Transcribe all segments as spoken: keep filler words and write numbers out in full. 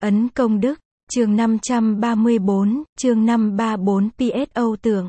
Ấn công đức, chương năm trăm ba mươi bốn, chương năm trăm ba mươi bốn pê ét Âu Tưởng.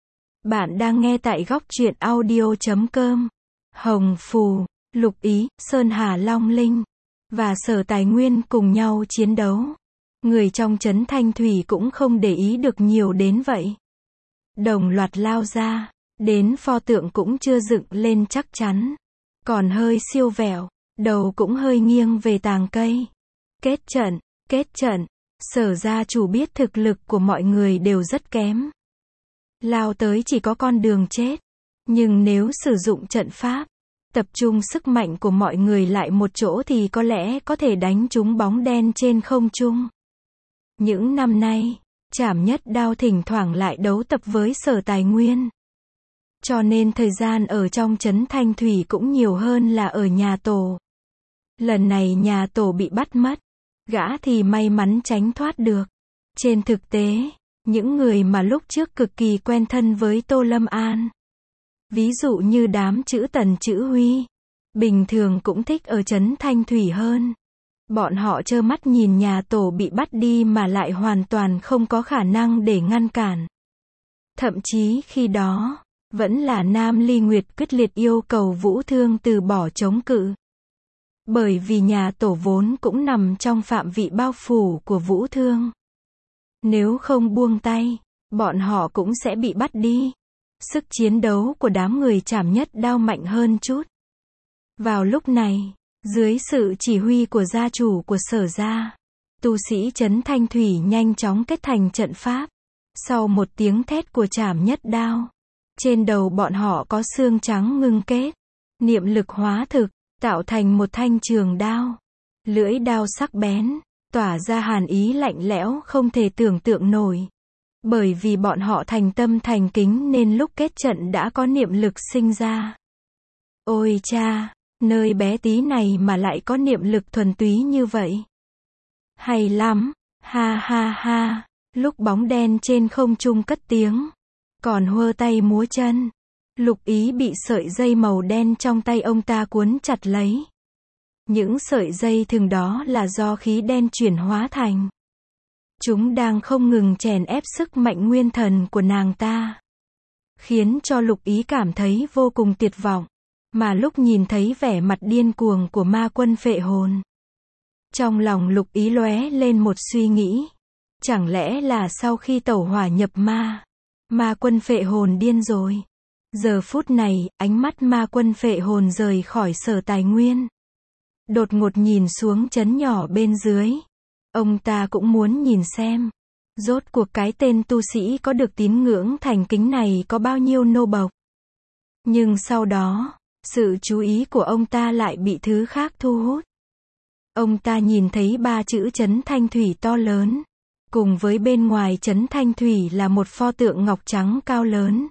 Bạn đang nghe tại góc truyện audio chấm com. Hồng Phù, Lục Ý, Sơn Hà Long Linh và Sở Tài Nguyên cùng nhau chiến đấu. Người trong trấn Thanh Thủy cũng không để ý được nhiều đến vậy. Đồng loạt lao ra, đến pho tượng cũng chưa dựng lên chắc chắn. Còn hơi siêu vẹo, đầu cũng hơi nghiêng về tàng cây. Kết trận, kết trận, Sở gia chủ biết thực lực của mọi người đều rất kém. Lao tới chỉ có con đường chết. Nhưng nếu sử dụng trận pháp, tập trung sức mạnh của mọi người lại một chỗ thì có lẽ có thể đánh trúng bóng đen trên không trung. Những năm nay, Trảm Nhất Đao thỉnh thoảng lại đấu tập với Sở Tài Nguyên. Cho nên thời gian ở trong trấn Thanh Thủy cũng nhiều hơn là ở nhà tổ. Lần này nhà tổ bị bắt mất, gã thì may mắn tránh thoát được. Trên thực tế, những người mà lúc trước cực kỳ quen thân với Tô Lâm An, ví dụ như đám chữ Tần chữ Huy, bình thường cũng thích ở trấn Thanh Thủy hơn. Bọn họ trơ mắt nhìn nhà tổ bị bắt đi mà lại hoàn toàn không có khả năng để ngăn cản. Thậm chí khi đó, vẫn là Nam Ly Nguyệt quyết liệt yêu cầu Vũ Thương từ bỏ chống cự. Bởi vì nhà tổ vốn cũng nằm trong phạm vị bao phủ của Vũ Thương. Nếu không buông tay, bọn họ cũng sẽ bị bắt đi. Sức chiến đấu của đám người Trảm Nhất Đao mạnh hơn chút. Vào lúc này, dưới sự chỉ huy của gia chủ của Sở gia, tu sĩ trấn Thanh Thủy nhanh chóng kết thành trận pháp. Sau một tiếng thét của Trảm Nhất Đao, trên đầu bọn họ có xương trắng ngưng kết, niệm lực hóa thực, tạo thành một thanh trường đao. Lưỡi đao sắc bén, tỏa ra hàn ý lạnh lẽo không thể tưởng tượng nổi. Bởi vì bọn họ thành tâm thành kính nên lúc kết trận đã có niệm lực sinh ra. Ôi cha, nơi bé tí này mà lại có niệm lực thuần túy như vậy. Hay lắm, ha ha ha, lúc bóng đen trên không trung cất tiếng, còn hơ tay múa chân. Lục Ý bị sợi dây màu đen trong tay ông ta cuốn chặt lấy. Những sợi dây thừng đó là do khí đen chuyển hóa thành. Chúng đang không ngừng chèn ép sức mạnh nguyên thần của nàng ta, khiến cho Lục Ý cảm thấy vô cùng tuyệt vọng. Mà lúc nhìn thấy vẻ mặt điên cuồng của ma quân phệ hồn, trong lòng Lục Ý lóe lên một suy nghĩ. Chẳng lẽ là sau khi tẩu hỏa nhập ma, ma quân phệ hồn điên rồi? Giờ phút này, ánh mắt ma quân phệ hồn rời khỏi Sở Tài Nguyên, đột ngột nhìn xuống trấn nhỏ bên dưới. Ông ta cũng muốn nhìn xem, rốt cuộc cái tên tu sĩ có được tín ngưỡng thành kính này có bao nhiêu nô bộc. Nhưng sau đó, sự chú ý của ông ta lại bị thứ khác thu hút. Ông ta nhìn thấy ba chữ trấn Thanh Thủy to lớn, cùng với bên ngoài trấn Thanh Thủy là một pho tượng ngọc trắng cao lớn.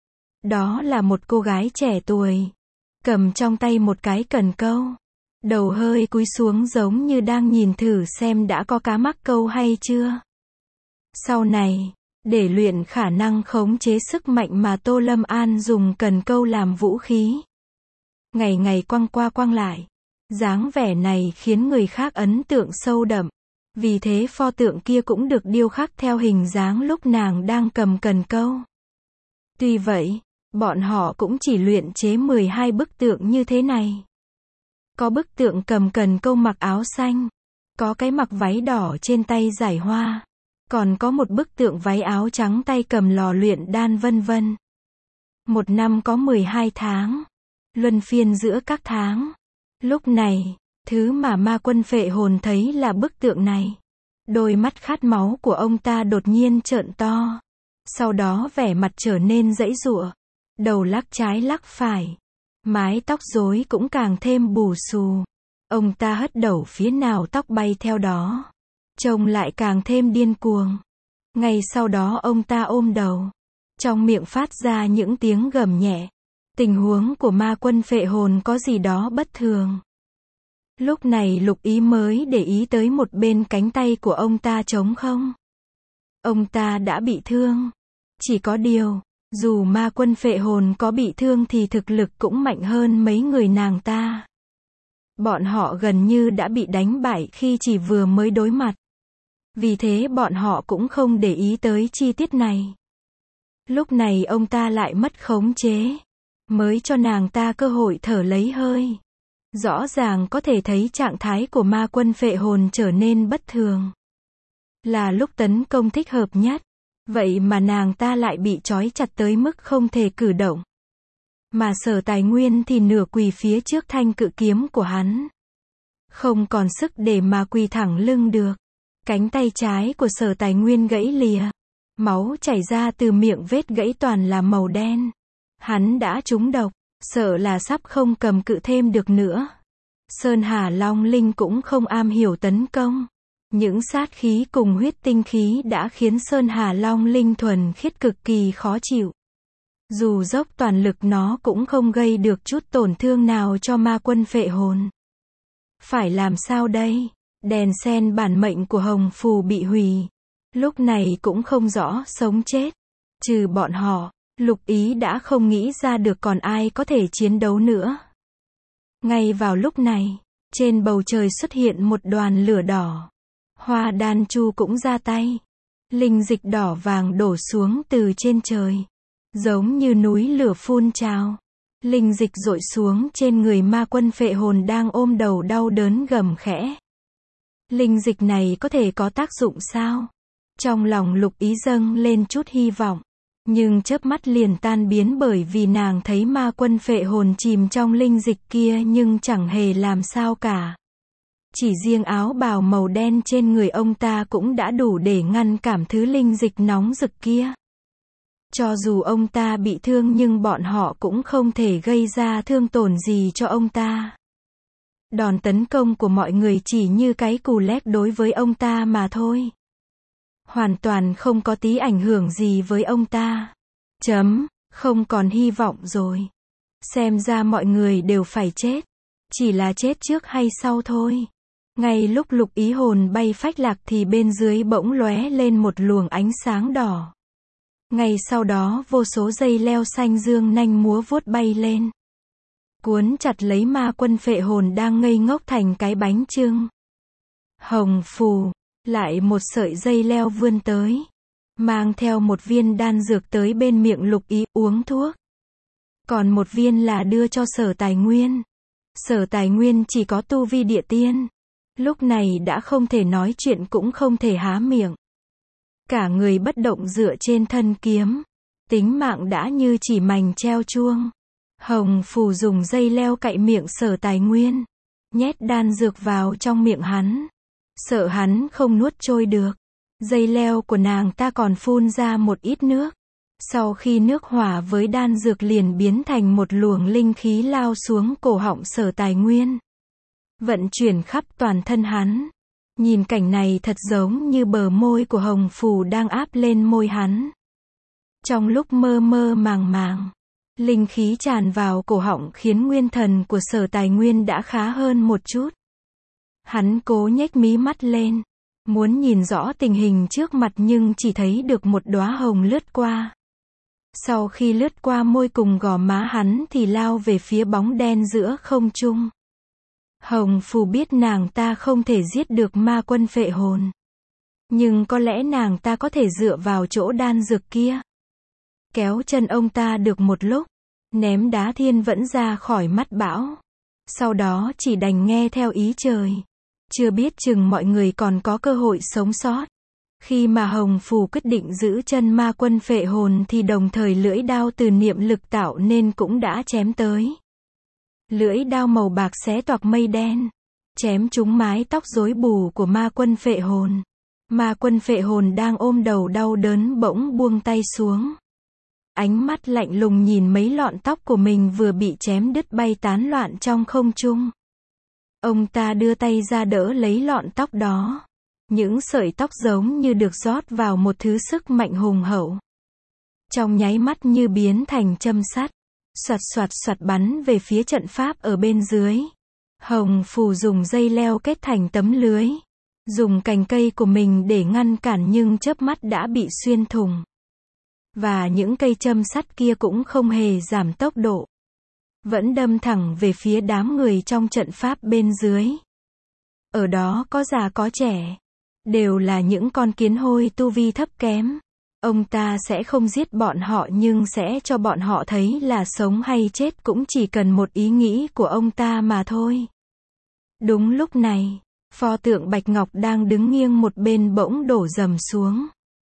Đó là một cô gái trẻ tuổi, cầm trong tay một cái cần câu, đầu hơi cúi xuống giống như đang nhìn thử xem đã có cá mắc câu hay chưa. Sau này, để luyện khả năng khống chế sức mạnh mà Tô Lâm An dùng cần câu làm vũ khí, ngày ngày quăng qua quăng lại. Dáng vẻ này khiến người khác ấn tượng sâu đậm. Vì thế pho tượng kia cũng được điêu khắc theo hình dáng lúc nàng đang cầm cần câu. Tuy vậy, bọn họ cũng chỉ luyện chế mười hai bức tượng như thế này. Có bức tượng cầm cần câu mặc áo xanh, có cái mặc váy đỏ trên tay giải hoa, còn có một bức tượng váy áo trắng tay cầm lò luyện đan vân vân. Một năm có mười hai tháng, luân phiên giữa các tháng. Lúc này, thứ mà ma quân phệ hồn thấy là bức tượng này. Đôi mắt khát máu của ông ta đột nhiên trợn to. Sau đó vẻ mặt trở nên giãy giụa, đầu lắc trái lắc phải, mái tóc rối cũng càng thêm bù xù. Ông ta hất đầu phía nào tóc bay theo đó, trông lại càng thêm điên cuồng. Ngay sau đó ông ta ôm đầu, trong miệng phát ra những tiếng gầm nhẹ. Tình huống của ma quân phệ hồn có gì đó bất thường. Lúc này Lục Ý mới để ý tới một bên cánh tay của ông ta trống không. Ông ta đã bị thương. Chỉ có điều, dù ma quân phệ hồn có bị thương thì thực lực cũng mạnh hơn mấy người nàng ta. Bọn họ gần như đã bị đánh bại khi chỉ vừa mới đối mặt. Vì thế bọn họ cũng không để ý tới chi tiết này. Lúc này ông ta lại mất khống chế, mới cho nàng ta cơ hội thở lấy hơi. Rõ ràng có thể thấy trạng thái của ma quân phệ hồn trở nên bất thường. Là lúc tấn công thích hợp nhất. Vậy mà nàng ta lại bị trói chặt tới mức không thể cử động. Mà Sở Tài Nguyên thì nửa quỳ phía trước thanh cự kiếm của hắn. Không còn sức để mà quỳ thẳng lưng được. Cánh tay trái của Sở Tài Nguyên gãy lìa. Máu chảy ra từ miệng vết gãy toàn là màu đen. Hắn đã trúng độc, sợ là sắp không cầm cự thêm được nữa. Sơn Hà Long Linh cũng không am hiểu tấn công. Những sát khí cùng huyết tinh khí đã khiến Sơn Hà Long Linh thuần khiết cực kỳ khó chịu. Dù dốc toàn lực nó cũng không gây được chút tổn thương nào cho ma quân phệ hồn. Phải làm sao đây? Đèn sen bản mệnh của Hồng Phù bị hủy. Lúc này cũng không rõ sống chết. Trừ bọn họ, Lục Ý đã không nghĩ ra được còn ai có thể chiến đấu nữa. Ngay vào lúc này, trên bầu trời xuất hiện một đoàn lửa đỏ. Hoa Đan Chu cũng ra tay. Linh dịch đỏ vàng đổ xuống từ trên trời. Giống như núi lửa phun trào. Linh dịch dội xuống trên người ma quân phệ hồn đang ôm đầu đau đớn gầm khẽ. Linh dịch này có thể có tác dụng sao? Trong lòng Lục Ý dâng lên chút hy vọng. Nhưng chớp mắt liền tan biến bởi vì nàng thấy ma quân phệ hồn chìm trong linh dịch kia nhưng chẳng hề làm sao cả. Chỉ riêng áo bào màu đen trên người ông ta cũng đã đủ để ngăn cản thứ linh dịch nóng rực kia. Cho dù ông ta bị thương nhưng bọn họ cũng không thể gây ra thương tổn gì cho ông ta. Đòn tấn công của mọi người chỉ như cái cù lét đối với ông ta mà thôi. Hoàn toàn không có tí ảnh hưởng gì với ông ta. Chấm, không còn hy vọng rồi. Xem ra mọi người đều phải chết. Chỉ là chết trước hay sau thôi. Ngay lúc Lục Ý hồn bay phách lạc thì bên dưới bỗng lóe lên một luồng ánh sáng đỏ. Ngay sau đó vô số dây leo xanh dương nanh múa vuốt bay lên. Cuốn chặt lấy ma quân phệ hồn đang ngây ngốc thành cái bánh chưng. Hồng Phù, lại một sợi dây leo vươn tới. Mang theo một viên đan dược tới bên miệng Lục Ý uống thuốc. Còn một viên là đưa cho Sở Tài Nguyên. Sở Tài Nguyên chỉ có tu vi địa tiên. Lúc này đã không thể nói chuyện cũng không thể há miệng. Cả người bất động dựa trên thân kiếm. Tính mạng đã như chỉ mành treo chuông. Hồng Phù dùng dây leo cạy miệng Sở Tài Nguyên. Nhét đan dược vào trong miệng hắn. Sợ hắn không nuốt trôi được. Dây leo của nàng ta còn phun ra một ít nước. Sau khi nước hòa với đan dược liền biến thành một luồng linh khí lao xuống cổ họng Sở Tài Nguyên. Vận chuyển khắp toàn thân hắn. Nhìn cảnh này thật giống như bờ môi của Hồng Phù đang áp lên môi hắn. Trong lúc mơ mơ màng màng, linh khí tràn vào cổ họng khiến nguyên thần của Sở Tài Nguyên đã khá hơn một chút. Hắn cố nhếch mí mắt lên, muốn nhìn rõ tình hình trước mặt nhưng chỉ thấy được một đóa hồng lướt qua. Sau khi lướt qua môi cùng gò má hắn thì lao về phía bóng đen giữa không trung. Hồng Phù biết nàng ta không thể giết được ma quân phệ hồn. Nhưng có lẽ nàng ta có thể dựa vào chỗ đan dược kia. Kéo chân ông ta được một lúc, ném đá thiên vẫn ra khỏi mắt bão. Sau đó chỉ đành nghe theo ý trời. Chưa biết chừng mọi người còn có cơ hội sống sót. Khi mà Hồng Phù quyết định giữ chân ma quân phệ hồn thì đồng thời lưỡi đao từ niệm lực tạo nên cũng đã chém tới. Lưỡi đao màu bạc xé toạc mây đen, chém trúng mái tóc rối bù của ma quân phệ hồn. Ma quân phệ hồn đang ôm đầu đau đớn bỗng buông tay xuống. Ánh mắt lạnh lùng nhìn mấy lọn tóc của mình vừa bị chém đứt bay tán loạn trong không trung. Ông ta đưa tay ra đỡ lấy lọn tóc đó. Những sợi tóc giống như được rót vào một thứ sức mạnh hùng hậu. Trong nháy mắt như biến thành châm sắt. Soạt soạt soạt bắn về phía trận pháp ở bên dưới. Hồng Phù dùng dây leo kết thành tấm lưới. Dùng cành cây của mình để ngăn cản nhưng chớp mắt đã bị xuyên thủng. Và những cây châm sắt kia cũng không hề giảm tốc độ. vẫn đâm thẳng về phía đám người trong trận pháp bên dưới. Ở đó có già có trẻ, đều là những con kiến hôi tu vi thấp kém. Ông ta sẽ không giết bọn họ nhưng sẽ cho bọn họ thấy là sống hay chết cũng chỉ cần một ý nghĩ của ông ta mà thôi. Đúng lúc này, pho tượng Bạch Ngọc đang đứng nghiêng một bên bỗng đổ rầm xuống.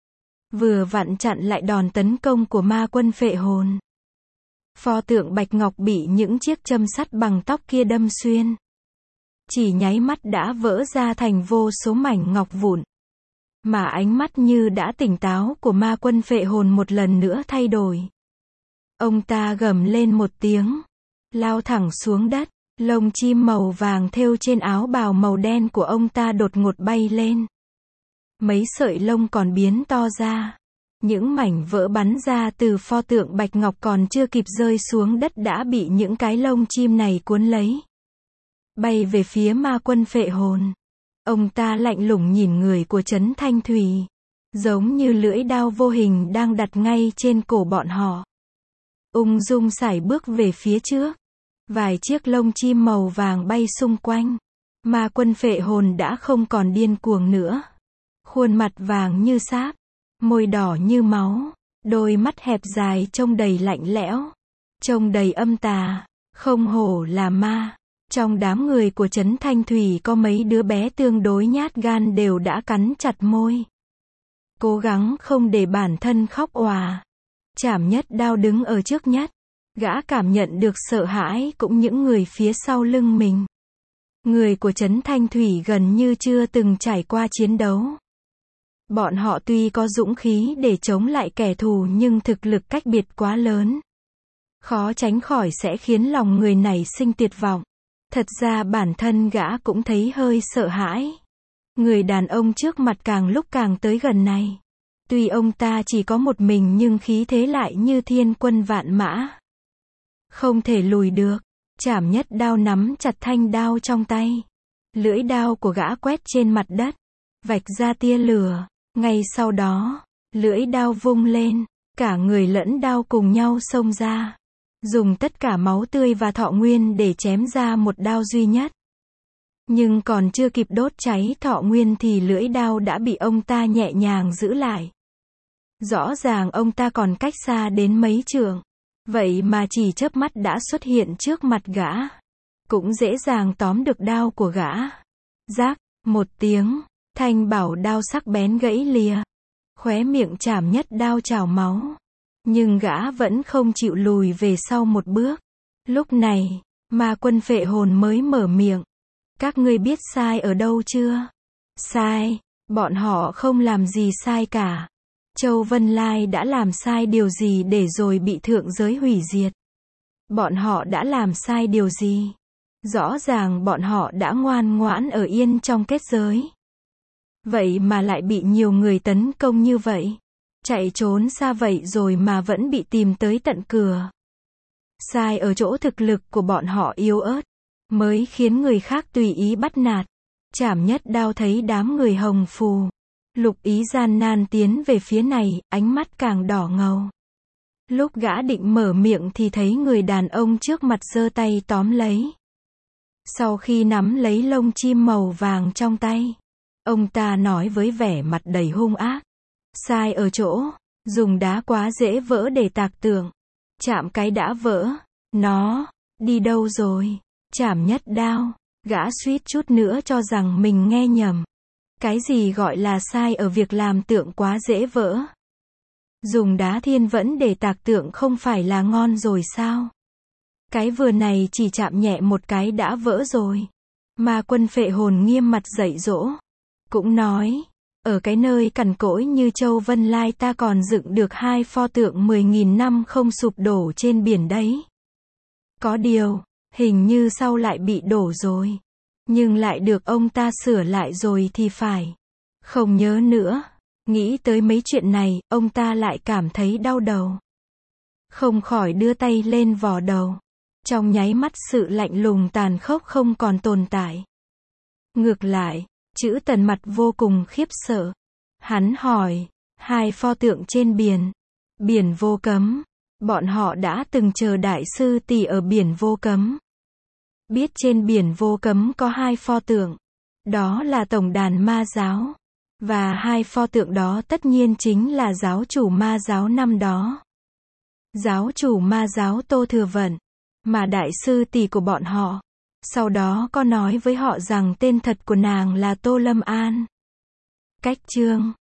Vừa vặn chặn lại đòn tấn công của ma quân phệ hồn. Pho tượng Bạch Ngọc bị những chiếc châm sắt bằng tóc kia đâm xuyên. Chỉ nháy mắt đã vỡ ra thành vô số mảnh ngọc vụn. Mà ánh mắt như đã tỉnh táo của ma quân phệ hồn một lần nữa thay đổi. Ông ta gầm lên một tiếng, lao thẳng xuống đất, lông chim màu vàng thêu trên áo bào màu đen của ông ta đột ngột bay lên. Mấy sợi lông còn biến to ra. Những mảnh vỡ bắn ra từ pho tượng Bạch Ngọc còn chưa kịp rơi xuống đất đã bị những cái lông chim này cuốn lấy. Bay về phía ma quân phệ hồn. Ông ta lạnh lùng nhìn người của Trấn Thanh Thủy. Giống như lưỡi đao vô hình đang đặt ngay trên cổ bọn họ. Ung dung sải bước về phía trước. Vài chiếc lông chim màu vàng bay xung quanh. Ma quân phệ hồn đã không còn điên cuồng nữa. Khuôn mặt vàng như sáp. Môi đỏ như máu. Đôi mắt hẹp dài trông đầy lạnh lẽo. Trông đầy âm tà. Không hổ là ma. Trong đám người của Trấn Thanh Thủy có mấy đứa bé tương đối nhát gan đều đã cắn chặt môi. Cố gắng không để bản thân khóc òa. Trảm Nhất Đao đứng ở trước nhất. Gã cảm nhận được sợ hãi cũng những người phía sau lưng mình. Người của Trấn Thanh Thủy gần như chưa từng trải qua chiến đấu. Bọn họ tuy có dũng khí để chống lại kẻ thù nhưng thực lực cách biệt quá lớn. Khó tránh khỏi sẽ khiến lòng người này sinh tuyệt vọng. Thật ra bản thân gã cũng thấy hơi sợ hãi. Người đàn ông trước mặt càng lúc càng tới gần này. Tuy ông ta chỉ có một mình nhưng khí thế lại như thiên quân vạn mã. Không thể lùi được. Trảm Nhất Đao nắm chặt thanh đao trong tay. Lưỡi đao của gã quét trên mặt đất. Vạch ra tia lửa. Ngay sau đó, lưỡi đao vung lên. Cả người lẫn đao cùng nhau xông ra. Dùng tất cả máu tươi và thọ nguyên để chém ra một đao duy nhất. Nhưng còn chưa kịp đốt cháy thọ nguyên thì lưỡi đao đã bị ông ta nhẹ nhàng giữ lại. Rõ ràng ông ta còn cách xa đến mấy trượng. Vậy mà chỉ chớp mắt đã xuất hiện trước mặt gã. Cũng dễ dàng tóm được đao của gã. Rác, một tiếng, thanh bảo đao sắc bén gãy lìa. Khóe miệng Trảm Nhất Đao trào máu. Nhưng gã vẫn không chịu lùi về sau một bước. Lúc này, ma quân phệ hồn mới mở miệng. Các ngươi biết sai ở đâu chưa? Sai, bọn họ không làm gì sai cả. Châu Vân Lai đã làm sai điều gì để rồi bị thượng giới hủy diệt? Bọn họ đã làm sai điều gì? Rõ ràng bọn họ đã ngoan ngoãn ở yên trong kết giới. Vậy mà lại bị nhiều người tấn công như vậy. Chạy trốn xa vậy rồi mà vẫn bị tìm tới tận cửa. Sai ở chỗ thực lực của bọn họ yếu ớt, mới khiến người khác tùy ý bắt nạt. Trảm Nhất Đao thấy đám người Hồng Phù, Lục Ý gian nan tiến về phía này, ánh mắt càng đỏ ngầu. Lúc gã định mở miệng thì thấy người đàn ông trước mặt giơ tay tóm lấy. Sau khi nắm lấy lông chim màu vàng trong tay, ông ta nói với vẻ mặt đầy hung ác. Sai ở chỗ, dùng đá quá dễ vỡ để tạc tượng. Chạm cái đã vỡ. Nó, đi đâu rồi? Trảm Nhất Đao. Gã suýt chút nữa cho rằng mình nghe nhầm. Cái gì gọi là sai ở việc làm tượng quá dễ vỡ? Dùng đá thiên vẫn để tạc tượng không phải là ngon rồi sao? Cái vừa này chỉ chạm nhẹ một cái đã vỡ rồi. Ma quân phệ hồn nghiêm mặt dạy dỗ. Cũng nói, ở cái nơi cằn cỗi như Châu Vân Lai ta còn dựng được hai pho tượng mười nghìn năm không sụp đổ trên biển đấy. Có điều, hình như sau lại bị đổ rồi. Nhưng lại được ông ta sửa lại rồi thì phải. Không nhớ nữa. Nghĩ tới mấy chuyện này, ông ta lại cảm thấy đau đầu. Không khỏi đưa tay lên vò đầu. Trong nháy mắt sự lạnh lùng tàn khốc không còn tồn tại. Ngược lại, Trữ Tần mặt vô cùng khiếp sợ. Hắn hỏi, hai pho tượng trên biển. Biển vô cấm. Bọn họ đã từng chờ Đại sư tỷ ở biển Vô Cấm. Biết trên biển Vô Cấm có hai pho tượng. Đó là tổng đàn ma giáo. Và hai pho tượng đó tất nhiên chính là giáo chủ ma giáo năm đó. Giáo chủ ma giáo Tô Thừa Vận. Mà đại sư tỷ của bọn họ. Sau đó có nói với họ rằng tên thật của nàng là Tô Lâm An. Cách chương